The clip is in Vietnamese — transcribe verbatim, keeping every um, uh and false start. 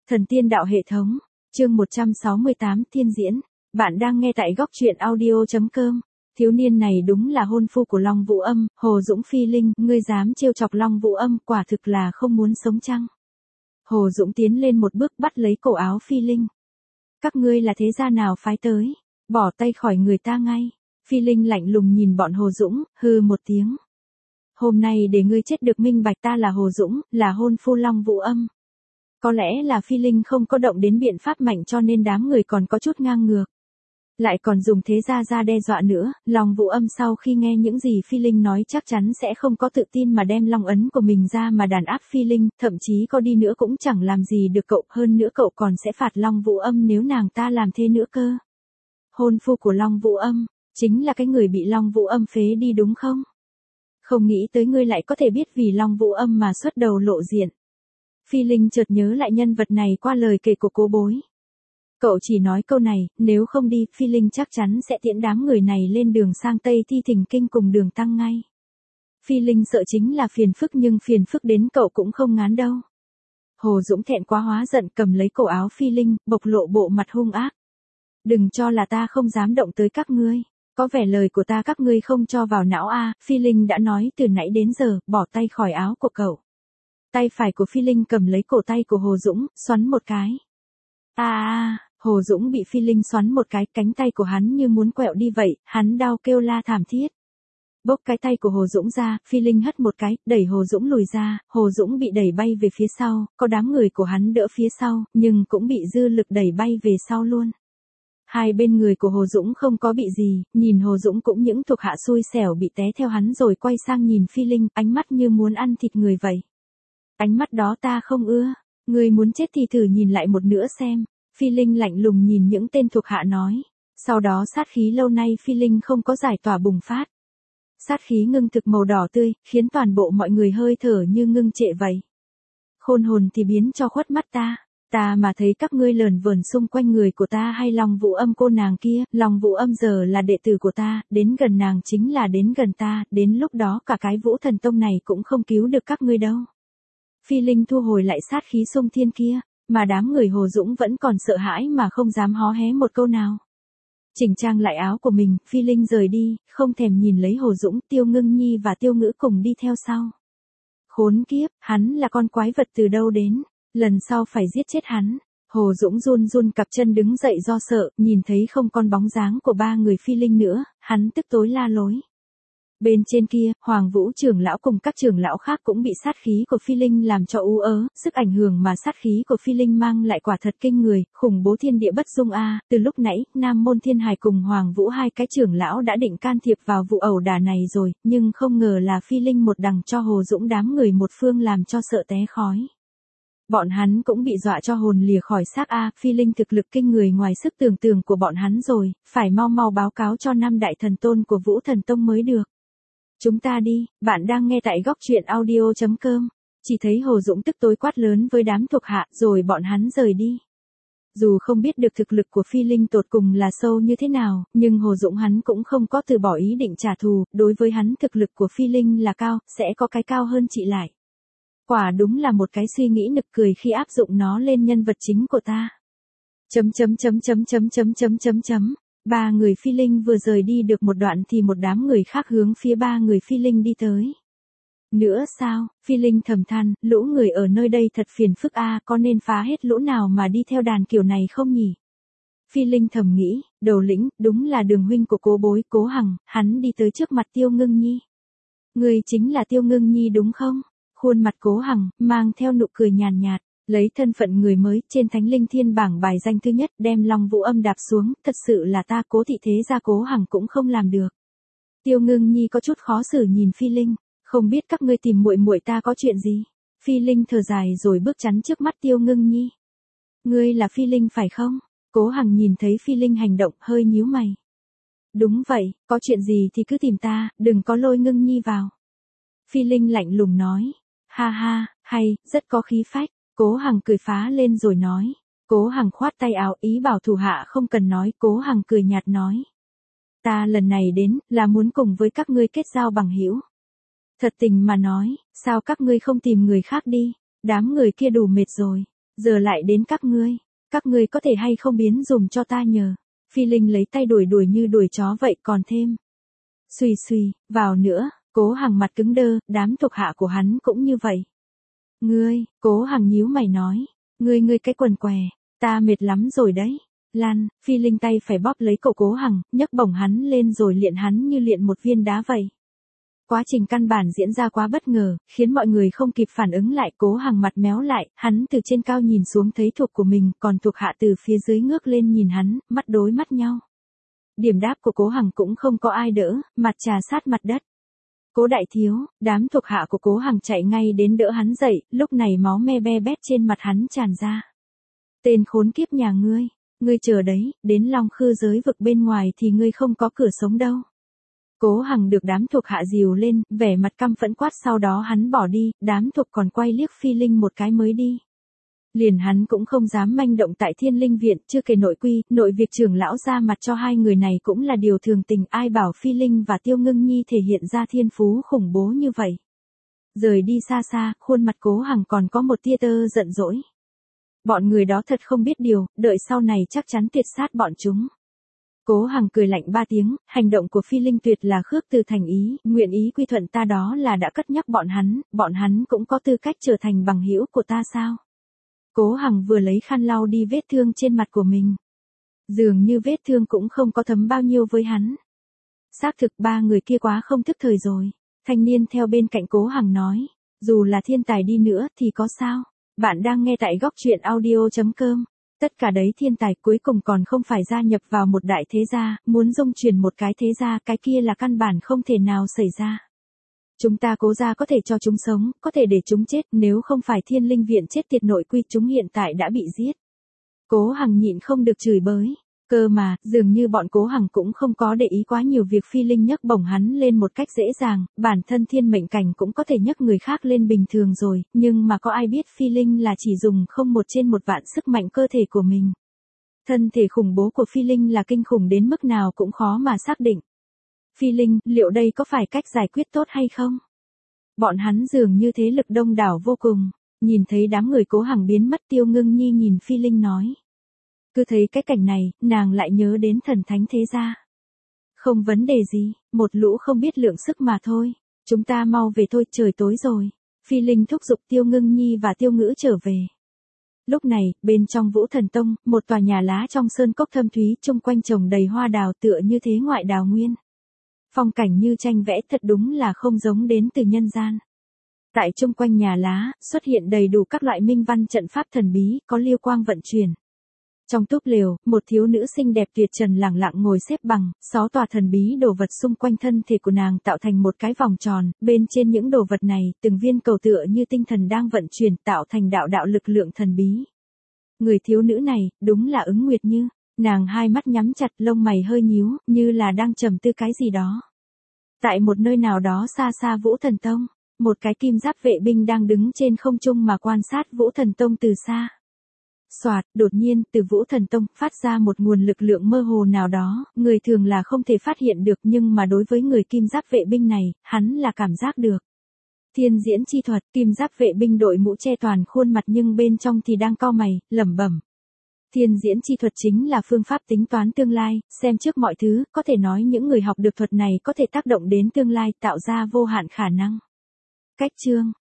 Thần tiên đạo hệ thống, chương một trăm sáu mươi tám thiên diễn, bạn đang nghe tại góc truyện audio.com. Thiếu niên này đúng là hôn phu của Long Vũ Âm, Hồ Dũng Phi Linh, ngươi dám trêu chọc Long Vũ Âm, quả thực là không muốn sống chăng? Hồ Dũng tiến lên một bước bắt lấy cổ áo Phi Linh. Các ngươi là thế gia nào phái tới? Bỏ tay khỏi người ta ngay. Phi Linh lạnh lùng nhìn bọn Hồ Dũng, hừ một tiếng. Hôm nay để ngươi chết được minh bạch, ta là Hồ Dũng, là hôn phu Long Vũ Âm. Có lẽ là Phi Linh không có động đến biện pháp mạnh cho nên đám người còn có chút ngang ngược. Lại còn dùng thế gia ra đe dọa nữa, Long Vũ Âm sau khi nghe những gì Phi Linh nói chắc chắn sẽ không có tự tin mà đem long ấn của mình ra mà đàn áp Phi Linh, thậm chí có đi nữa cũng chẳng làm gì được cậu, hơn nữa cậu còn sẽ phạt Long Vũ Âm nếu nàng ta làm thế nữa cơ. Hôn phu của Long Vũ Âm, chính là cái người bị Long Vũ Âm phế đi đúng không? Không nghĩ tới ngươi lại có thể biết vì Long Vũ Âm mà xuất đầu lộ diện. Phi Linh chợt nhớ lại nhân vật này qua lời kể của Cố Bối. Cậu chỉ nói câu này, nếu không đi, Phi Linh chắc chắn sẽ tiễn đám người này lên đường sang Tây Thi Thỉnh Kinh cùng Đường Tăng ngay. Phi Linh sợ chính là phiền phức, nhưng phiền phức đến cậu cũng không ngán đâu. Hồ Dũng thẹn quá hóa giận cầm lấy cổ áo Phi Linh, bộc lộ bộ mặt hung ác. Đừng cho là ta không dám động tới các ngươi. Có vẻ lời của ta các ngươi không cho vào não a. Phi Linh đã nói từ nãy đến giờ, bỏ tay khỏi áo của cậu. Tay phải của Phi Linh cầm lấy cổ tay của Hồ Dũng, xoắn một cái. A a, Hồ Dũng bị Phi Linh xoắn một cái, cánh tay của hắn như muốn quẹo đi vậy, hắn đau kêu la thảm thiết. Bốc cái tay của Hồ Dũng ra, Phi Linh hất một cái, đẩy Hồ Dũng lùi ra, Hồ Dũng bị đẩy bay về phía sau, có đám người của hắn đỡ phía sau, nhưng cũng bị dư lực đẩy bay về sau luôn. Hai bên người của Hồ Dũng không có bị gì, nhìn Hồ Dũng cũng những thuộc hạ xui xẻo bị té theo hắn rồi quay sang nhìn Phi Linh, ánh mắt như muốn ăn thịt người vậy. Ánh mắt đó ta không ưa, ngươi muốn chết thì thử nhìn lại một nữa xem. Phi Linh lạnh lùng nhìn những tên thuộc hạ nói. Sau đó sát khí lâu nay Phi Linh không có giải tỏa bùng phát. Sát khí ngưng thực màu đỏ tươi, khiến toàn bộ mọi người hơi thở như ngưng trệ vậy. Khôn hồn thì biến cho khuất mắt ta. Ta mà thấy các ngươi lờn vờn xung quanh người của ta hay Long Vũ Âm cô nàng kia, Long Vũ Âm giờ là đệ tử của ta, đến gần nàng chính là đến gần ta, đến lúc đó cả cái Vũ Thần Tông này cũng không cứu được các ngươi đâu. Phi Linh thu hồi lại sát khí xung thiên kia, mà đám người Hồ Dũng vẫn còn sợ hãi mà không dám hó hé một câu nào. Chỉnh trang lại áo của mình, Phi Linh rời đi, không thèm nhìn lấy Hồ Dũng, Tiêu Ngưng Nhi và Tiêu Ngữ cùng đi theo sau. Khốn kiếp, hắn là con quái vật từ đâu đến, lần sau phải giết chết hắn. Hồ Dũng run run cặp chân đứng dậy do sợ, nhìn thấy không còn bóng dáng của ba người Phi Linh nữa, hắn tức tối la lối. Bên trên kia, Hoàng Vũ trưởng lão cùng các trưởng lão khác cũng bị sát khí của Phi Linh làm cho u ớ, sức ảnh hưởng mà sát khí của Phi Linh mang lại quả thật kinh người, khủng bố thiên địa bất dung a. Từ lúc nãy, Nam Môn Thiên Hải cùng Hoàng Vũ hai cái trưởng lão đã định can thiệp vào vụ ẩu đả này rồi, nhưng không ngờ là Phi Linh một đằng cho Hồ Dũng đám người một phương làm cho sợ té khói. Bọn hắn cũng bị dọa cho hồn lìa khỏi xác a. Phi Linh thực lực kinh người ngoài sức tưởng tượng của bọn hắn rồi, phải mau mau báo cáo cho năm đại thần tôn của Vũ Thần Tông mới được. Chúng ta đi, bạn đang nghe tại góc truyện audio.com. Chỉ thấy Hồ Dũng tức tối quát lớn với đám thuộc hạ rồi bọn hắn rời đi. Dù không biết được thực lực của Phi Linh tột cùng là sâu như thế nào, nhưng Hồ Dũng hắn cũng không có từ bỏ ý định trả thù, đối với hắn thực lực của Phi Linh là cao, sẽ có cái cao hơn chị lại. Quả đúng là một cái suy nghĩ nực cười khi áp dụng nó lên nhân vật chính của ta. Chấm chấm chấm chấm chấm chấm chấm chấm chấm. Ba người Phi Linh vừa rời đi được một đoạn thì một đám người khác hướng phía ba người Phi Linh đi tới. Nữa sao, Phi Linh thầm than, lũ người ở nơi đây thật phiền phức a, có nên phá hết lũ nào mà đi theo đàn kiểu này không nhỉ? Phi Linh thầm nghĩ, đầu lĩnh, đúng là Đường huynh của Cố Bối, Cố Hằng, hắn đi tới trước mặt Tiêu Ngưng Nhi. Người chính là Tiêu Ngưng Nhi đúng không? Khuôn mặt Cố Hằng, mang theo nụ cười nhàn nhạt. Lấy thân phận người mới, trên Thánh Linh Thiên bảng bài danh thứ nhất, đem Long Vũ Âm đạp xuống, thật sự là ta Cố thị thế gia Cố Hằng cũng không làm được. Tiêu Ngưng Nhi có chút khó xử nhìn Phi Linh, không biết các ngươi tìm muội muội ta có chuyện gì? Phi Linh thở dài rồi bước chắn trước mắt Tiêu Ngưng Nhi. Ngươi là Phi Linh phải không? Cố Hằng nhìn thấy Phi Linh hành động, hơi nhíu mày. Đúng vậy, có chuyện gì thì cứ tìm ta, đừng có lôi Ngưng Nhi vào. Phi Linh lạnh lùng nói. Ha ha, hay, rất có khí phách. Cố Hằng cười phá lên rồi nói. Cố Hằng khoát tay áo ý bảo thủ hạ không cần nói. Cố Hằng cười nhạt nói. Ta lần này đến là muốn cùng với các ngươi kết giao bằng hữu. Thật tình mà nói, sao các ngươi không tìm người khác đi, đám người kia đủ mệt rồi. Giờ lại đến các ngươi, các ngươi có thể hay không biến dùm cho ta nhờ. Phi Linh lấy tay đuổi đuổi như đuổi chó vậy còn thêm. Xùy xùy, vào nữa, Cố Hằng mặt cứng đơ, đám thuộc hạ của hắn cũng như vậy. Ngươi, Cố Hằng nhíu mày nói, ngươi ngươi cái quần què, ta mệt lắm rồi đấy. Lan, Phi Linh tay phải bóp lấy cậu Cố Hằng, nhấc bổng hắn lên rồi liệng hắn như liệng một viên đá vậy. Quá trình căn bản diễn ra quá bất ngờ, khiến mọi người không kịp phản ứng lại. Cố Hằng mặt méo lại, hắn từ trên cao nhìn xuống thấy thuộc của mình, còn thuộc hạ từ phía dưới ngước lên nhìn hắn, mắt đối mắt nhau. Điểm đáp của Cố Hằng cũng không có ai đỡ, mặt trà sát mặt đất. Cố đại thiếu, đám thuộc hạ của Cố Hằng chạy ngay đến đỡ hắn dậy, lúc này máu me be bét trên mặt hắn tràn ra. Tên khốn kiếp nhà ngươi, ngươi chờ đấy, đến Long Khư giới vực bên ngoài thì ngươi không có cửa sống đâu. Cố Hằng được đám thuộc hạ dìu lên, vẻ mặt căm phẫn quát, sau đó hắn bỏ đi, đám thuộc còn quay liếc Phi Linh một cái mới đi. Liền hắn cũng không dám manh động tại Thiên Linh viện, chưa kể nội quy, nội việc trưởng lão ra mặt cho hai người này cũng là điều thường tình, ai bảo Phi Linh và Tiêu Ngưng Nhi thể hiện ra thiên phú khủng bố như vậy. Rời đi xa xa, khuôn mặt Cố Hằng còn có một tia tơ giận dỗi. Bọn người đó thật không biết điều, đợi sau này chắc chắn tuyệt sát bọn chúng. Cố Hằng cười lạnh ba tiếng, hành động của Phi Linh tuyệt là khước từ thành ý, nguyện ý quy thuận ta, đó là đã cất nhắc bọn hắn, bọn hắn cũng có tư cách trở thành bằng hữu của ta sao? Cố Hằng vừa lấy khăn lau đi vết thương trên mặt của mình. Dường như vết thương cũng không có thấm bao nhiêu với hắn. Xác thực ba người kia quá không thức thời rồi. Thanh niên theo bên cạnh Cố Hằng nói, dù là thiên tài đi nữa thì có sao? Bạn đang nghe tại góc truyện audio chấm com. Tất cả đấy thiên tài cuối cùng còn không phải gia nhập vào một đại thế gia, muốn dung chuyển một cái thế gia, cái kia là căn bản không thể nào xảy ra. Chúng ta Cố gia có thể cho chúng sống, có thể để chúng chết, nếu không phải Thiên Linh viện chết tiệt nội quy chúng hiện tại đã bị giết. Cố Hằng nhịn không được chửi bới. Cơ mà, dường như bọn Cố Hằng cũng không có để ý quá nhiều việc Phi Linh nhấc bổng hắn lên một cách dễ dàng, bản thân thiên mệnh cảnh cũng có thể nhấc người khác lên bình thường rồi, nhưng mà có ai biết Phi Linh là chỉ dùng không một trên một vạn sức mạnh cơ thể của mình. Thân thể khủng bố của Phi Linh là kinh khủng đến mức nào cũng khó mà xác định. Phi Linh, liệu đây có phải cách giải quyết tốt hay không? Bọn hắn dường như thế lực đông đảo vô cùng, nhìn thấy đám người Cố Hằng biến mất, Tiêu Ngưng Nhi nhìn Phi Linh nói. Cứ thấy cái cảnh này, nàng lại nhớ đến thần thánh thế gia. Không vấn đề gì, một lũ không biết lượng sức mà thôi, chúng ta mau về thôi, trời tối rồi. Phi Linh thúc giục Tiêu Ngưng Nhi và Tiêu Ngữ trở về. Lúc này, bên trong Vũ Thần Tông, một tòa nhà lá trong sơn cốc thâm thúy, chung quanh trồng đầy hoa đào tựa như thế ngoại đào nguyên. Phong cảnh như tranh vẽ, thật đúng là không giống đến từ nhân gian. Tại chung quanh nhà lá, xuất hiện đầy đủ các loại minh văn trận pháp thần bí, có liêu quang vận chuyển. Trong túp lều, một thiếu nữ xinh đẹp tuyệt trần lẳng lặng ngồi xếp bằng, sáu tòa thần bí đồ vật xung quanh thân thể của nàng tạo thành một cái vòng tròn, bên trên những đồ vật này, từng viên cầu tựa như tinh thần đang vận chuyển tạo thành đạo đạo lực lượng thần bí. Người thiếu nữ này, đúng là Ứng Nguyệt Như, nàng hai mắt nhắm chặt, lông mày hơi nhíu, như là đang trầm tư cái gì đó. Tại một nơi nào đó xa xa Vũ Thần Tông, một cái kim giáp vệ binh đang đứng trên không trung mà quan sát Vũ Thần Tông từ xa. Soạt, đột nhiên, từ Vũ Thần Tông, phát ra một nguồn lực lượng mơ hồ nào đó, người thường là không thể phát hiện được, nhưng mà đối với người kim giáp vệ binh này, hắn là cảm giác được. Thiên diễn chi thuật, kim giáp vệ binh đội mũ che toàn khuôn mặt nhưng bên trong thì đang cau mày, lẩm bẩm. Thiên diễn chi thuật chính là phương pháp tính toán tương lai, xem trước mọi thứ, có thể nói những người học được thuật này có thể tác động đến tương lai, tạo ra vô hạn khả năng. Cách chương,